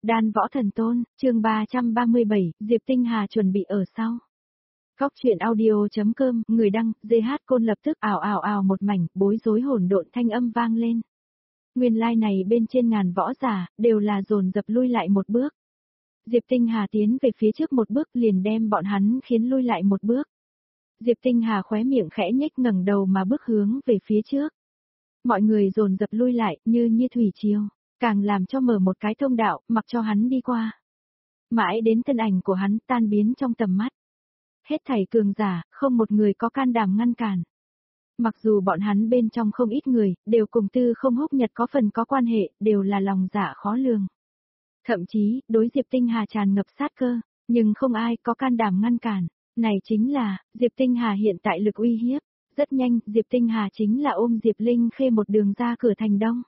Đan Võ Thần Tôn, chương 337, Diệp Tinh Hà chuẩn bị ở sau. Góc truyện audio.com, người đăng, GH Côn lập tức ào ào ào một mảnh, bối rối hỗn độn thanh âm vang lên. Nguyên lai này bên trên ngàn võ giả, đều là dồn dập lui lại một bước. Diệp Tinh Hà tiến về phía trước một bước liền đem bọn hắn khiến lui lại một bước. Diệp Tinh Hà khóe miệng khẽ nhếch ngẩng đầu mà bước hướng về phía trước. Mọi người dồn dập lui lại, như thủy triều, càng làm cho mở một cái thông đạo, mặc cho hắn đi qua. Mãi đến thân ảnh của hắn tan biến trong tầm mắt. Hết thảy cường giả, không một người có can đảm ngăn cản. Mặc dù bọn hắn bên trong không ít người, đều cùng Tư Không Húc Nhật có phần có quan hệ, đều là lòng dạ khó lường. Thậm chí, đối Diệp Tinh Hà tràn ngập sát cơ, nhưng không ai có can đảm ngăn cản. Này chính là, Diệp Tinh Hà hiện tại lực uy hiếp. Rất nhanh, Diệp Tinh Hà chính là ôm Diệp Linh Khê một đường ra cửa thành đông.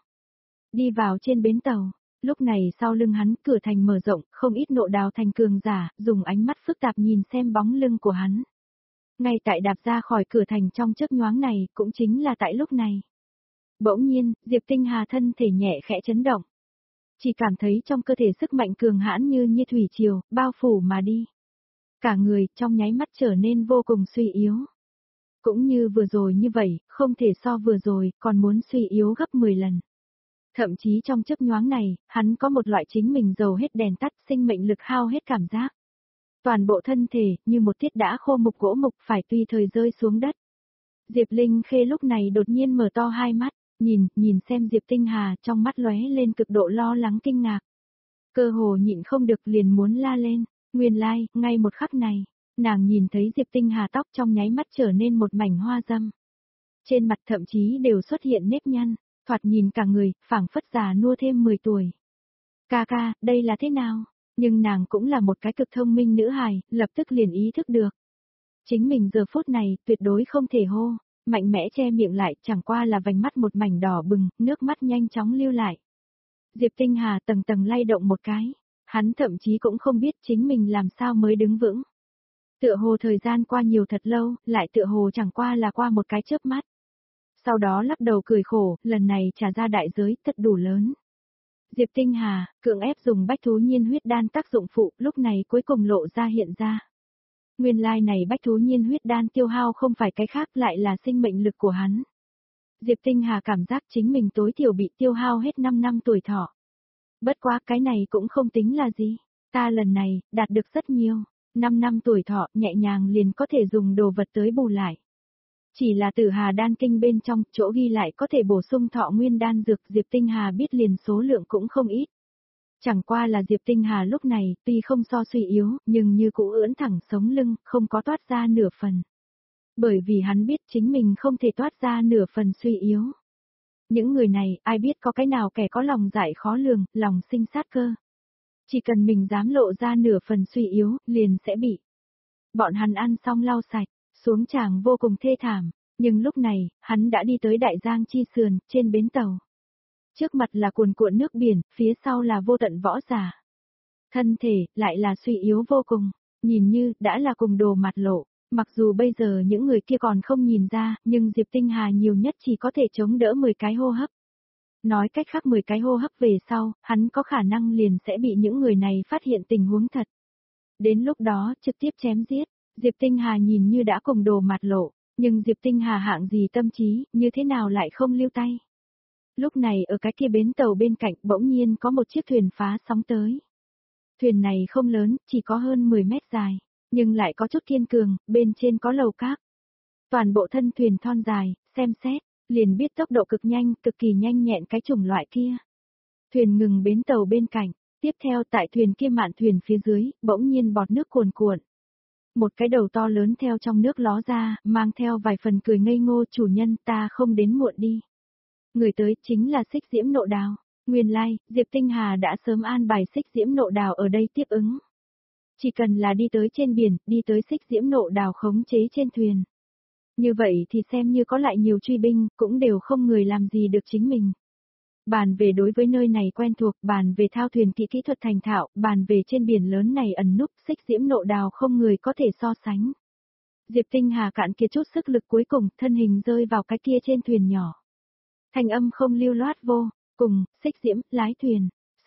Đi vào trên bến tàu, lúc này sau lưng hắn cửa thành mở rộng, không ít nộ đào thành cường giả, dùng ánh mắt phức tạp nhìn xem bóng lưng của hắn. Ngay tại đạp ra khỏi cửa thành trong chớp nhoáng này, cũng chính là tại lúc này. Bỗng nhiên, Diệp Tinh Hà thân thể nhẹ khẽ chấn động. Chỉ cảm thấy trong cơ thể sức mạnh cường hãn như thủy triều, bao phủ mà đi. Cả người trong nháy mắt trở nên vô cùng suy yếu. Cũng như vừa rồi như vậy, không thể so vừa rồi, còn muốn suy yếu gấp 10 lần. Thậm chí trong chớp nhoáng này, hắn có một loại chính mình dầu hết đèn tắt, sinh mệnh lực hao hết cảm giác. Toàn bộ thân thể, như một tiết đã khô mục gỗ mục phải tùy thời rơi xuống đất. Diệp Linh Khê lúc này đột nhiên mở to hai mắt, nhìn xem Diệp Tinh Hà, trong mắt lóe lên cực độ lo lắng kinh ngạc. Cơ hồ nhịn không được liền muốn la lên, nguyên lai, ngay một khắc này, nàng nhìn thấy Diệp Tinh Hà tóc trong nháy mắt trở nên một mảnh hoa dâm. Trên mặt thậm chí đều xuất hiện nếp nhăn, thoạt nhìn cả người, phảng phất già nua thêm 10 tuổi. Ca, đây là thế nào? Nhưng nàng cũng là một cái cực thông minh nữ hài, lập tức liền ý thức được. Chính mình giờ phút này, tuyệt đối không thể hô, mạnh mẽ che miệng lại, chẳng qua là vành mắt một mảnh đỏ bừng, nước mắt nhanh chóng lưu lại. Diệp Tinh Hà tầng tầng lay động một cái, hắn thậm chí cũng không biết chính mình làm sao mới đứng vững. Tựa hồ thời gian qua nhiều thật lâu, lại tựa hồ chẳng qua là qua một cái chớp mắt. Sau đó lắc đầu cười khổ, lần này trả ra đại giới thật đủ lớn. Diệp Tinh Hà, cưỡng ép dùng bách thú nhiên huyết đan tác dụng phụ, lúc này cuối cùng lộ ra hiện ra. Nguyên lai này bách thú nhiên huyết đan tiêu hao không phải cái khác lại là sinh mệnh lực của hắn. Diệp Tinh Hà cảm giác chính mình tối thiểu bị tiêu hao hết 5 năm tuổi thọ. Bất quá cái này cũng không tính là gì, ta lần này, đạt được rất nhiều, 5 năm tuổi thọ nhẹ nhàng liền có thể dùng đồ vật tới bù lại. Chỉ là Tử Hà đan kinh bên trong, chỗ ghi lại có thể bổ sung thọ nguyên đan dược, Diệp Tinh Hà biết liền số lượng cũng không ít. Chẳng qua là Diệp Tinh Hà lúc này, tuy không so suy yếu, nhưng như cũ ưỡn thẳng sống lưng, không có toát ra nửa phần. Bởi vì hắn biết chính mình không thể toát ra nửa phần suy yếu. Những người này, ai biết có cái nào kẻ có lòng dại khó lường, lòng sinh sát cơ. Chỉ cần mình dám lộ ra nửa phần suy yếu, liền sẽ bị. Bọn hắn ăn xong lau sạch, xuống tràng vô cùng thê thảm, nhưng lúc này, hắn đã đi tới Đại Giang Chi Sườn, trên bến tàu. Trước mặt là cuồn cuộn nước biển, phía sau là vô tận võ giả. Thân thể, lại là suy yếu vô cùng, nhìn như, đã là cùng đồ mặt lộ, mặc dù bây giờ những người kia còn không nhìn ra, nhưng Diệp Tinh Hà nhiều nhất chỉ có thể chống đỡ 10 cái hô hấp. Nói cách khác 10 cái hô hấp về sau, hắn có khả năng liền sẽ bị những người này phát hiện tình huống thật. Đến lúc đó, trực tiếp chém giết. Diệp Tinh Hà nhìn như đã cùng đồ mặt lộ, nhưng Diệp Tinh Hà hạng gì tâm trí, như thế nào lại không lưu tay. Lúc này ở cái kia bến tàu bên cạnh bỗng nhiên có một chiếc thuyền phá sóng tới. Thuyền này không lớn, chỉ có hơn 10 mét dài, nhưng lại có chút kiên cường, bên trên có lầu các. Toàn bộ thân thuyền thon dài, xem xét, liền biết tốc độ cực nhanh, cực kỳ nhanh nhẹn cái chủng loại kia. Thuyền ngừng bến tàu bên cạnh, tiếp theo tại thuyền kia mạn thuyền phía dưới, bỗng nhiên bọt nước cuồn cuộn. Một cái đầu to lớn theo trong nước ló ra, mang theo vài phần cười ngây ngô, chủ nhân ta không đến muộn đi. Người tới chính là Xích Diễm Nộ Đào. Nguyên lai, Diệp Tinh Hà đã sớm an bài Xích Diễm Nộ Đào ở đây tiếp ứng. Chỉ cần là đi tới trên biển, đi tới Xích Diễm Nộ Đào khống chế trên thuyền. Như vậy thì xem như có lại nhiều truy binh, cũng đều không người làm gì được chính mình. Bàn về đối với nơi này quen thuộc, bàn về thao thuyền kỹ thuật thành thạo, bàn về trên biển lớn này ẩn núp, Xích Diễm Nộ Đào không người có thể so sánh. Diệp Tinh Hà cạn kiệt chút sức lực cuối cùng, thân hình rơi vào cái kia trên thuyền nhỏ. Thanh âm không lưu loát vô, cùng, Xích Diễm, lái thuyền.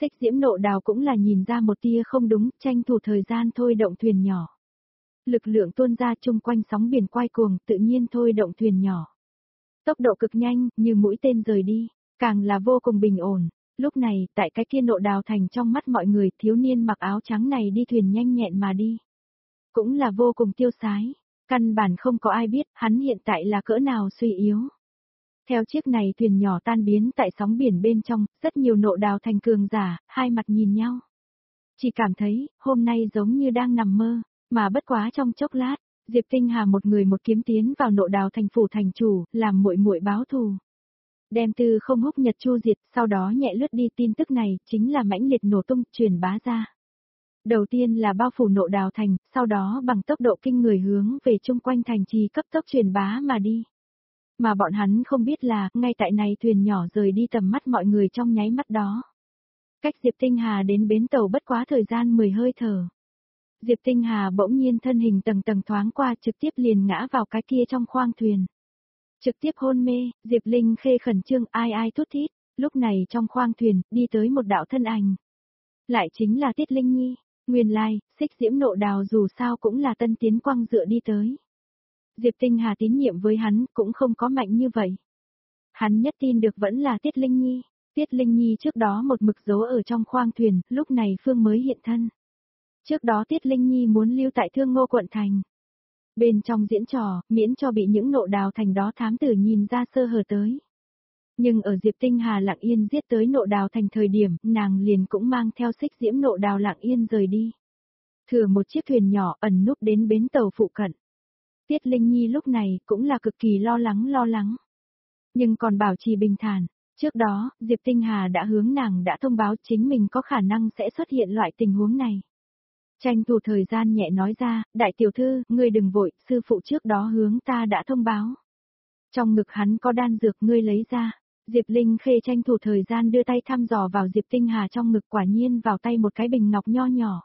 Xích Diễm Nộ Đào cũng là nhìn ra một tia không đúng, tranh thủ thời gian thôi động thuyền nhỏ. Lực lượng tuôn ra chung quanh sóng biển quay cuồng, tự nhiên thôi động thuyền nhỏ. Tốc độ cực nhanh, như mũi tên rời đi, càng là vô cùng bình ổn. Lúc này, tại cái kia Nộ Đào thành trong mắt mọi người, thiếu niên mặc áo trắng này đi thuyền nhanh nhẹn mà đi. Cũng là vô cùng tiêu sái, căn bản không có ai biết hắn hiện tại là cỡ nào suy yếu. Theo chiếc này thuyền nhỏ tan biến tại sóng biển bên trong, rất nhiều Nộ Đào thành cường giả, hai mặt nhìn nhau. Chỉ cảm thấy, hôm nay giống như đang nằm mơ, mà bất quá trong chốc lát, Diệp Tinh Hà một người một kiếm tiến vào Nộ Đào thành phủ thành chủ, làm muội muội báo thù. Đem Tư Không Húc Nhật chu diệt, sau đó nhẹ lướt đi tin tức này, chính là mãnh liệt nổ tung, truyền bá ra. Đầu tiên là bao phủ Nộ Đào thành, sau đó bằng tốc độ kinh người hướng về chung quanh thành trì cấp tốc truyền bá mà đi. Mà bọn hắn không biết là, ngay tại này thuyền nhỏ rời đi tầm mắt mọi người trong nháy mắt đó. Cách Diệp Tinh Hà đến bến tàu bất quá thời gian 10 hơi thở. Diệp Tinh Hà bỗng nhiên thân hình tầng tầng thoáng qua trực tiếp liền ngã vào cái kia trong khoang thuyền. Trực tiếp hôn mê, Diệp Linh Khê khẩn trương ai ai thút thít, lúc này trong khoang thuyền, đi tới một đạo thân ảnh. Lại chính là Tiết Linh Nhi, nguyên lai, Xích Diễm Nộ Đào dù sao cũng là tân tiến quang dựa đi tới. Diệp Tinh Hà tín nhiệm với hắn cũng không có mạnh như vậy. Hắn nhất tin được vẫn là Tiết Linh Nhi. Tiết Linh Nhi trước đó một mực giấu ở trong khoang thuyền, lúc này Phương mới hiện thân. Trước đó Tiết Linh Nhi muốn lưu tại Thương Ngô quận thành. Bên trong diễn trò, miễn cho bị những Nộ Đào thành đó thám tử nhìn ra sơ hở tới. Nhưng ở Diệp Tinh Hà lặng yên giết tới Nộ Đào thành thời điểm, nàng liền cũng mang theo Xích Diễm Nộ Đào lặng yên rời đi. Thừa một chiếc thuyền nhỏ ẩn núp đến bến tàu phụ cận. Tiết Linh Nhi lúc này cũng là cực kỳ lo lắng. Nhưng còn bảo trì bình thản. Trước đó, Diệp Tinh Hà đã hướng nàng đã thông báo chính mình có khả năng sẽ xuất hiện loại tình huống này. Tranh thủ thời gian nhẹ nói ra, đại tiểu thư, ngươi đừng vội, sư phụ trước đó hướng ta đã thông báo. Trong ngực hắn có đan dược ngươi lấy ra. Diệp Linh Khê tranh thủ thời gian đưa tay thăm dò vào Diệp Tinh Hà trong ngực quả nhiên vào tay một cái bình ngọc nho nhỏ.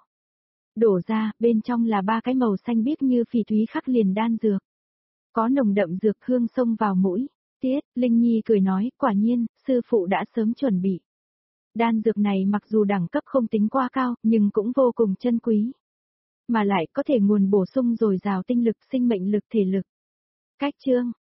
Đổ ra, bên trong là 3 cái màu xanh biếc như phỉ thúy khắc liền đan dược. Có nồng đậm dược hương xông vào mũi. Tiết, Linh Nhi cười nói, quả nhiên, sư phụ đã sớm chuẩn bị. Đan dược này mặc dù đẳng cấp không tính quá cao, nhưng cũng vô cùng chân quý. Mà lại có thể nguồn bổ sung dồi dào tinh lực, sinh mệnh lực, thể lực. Cách chương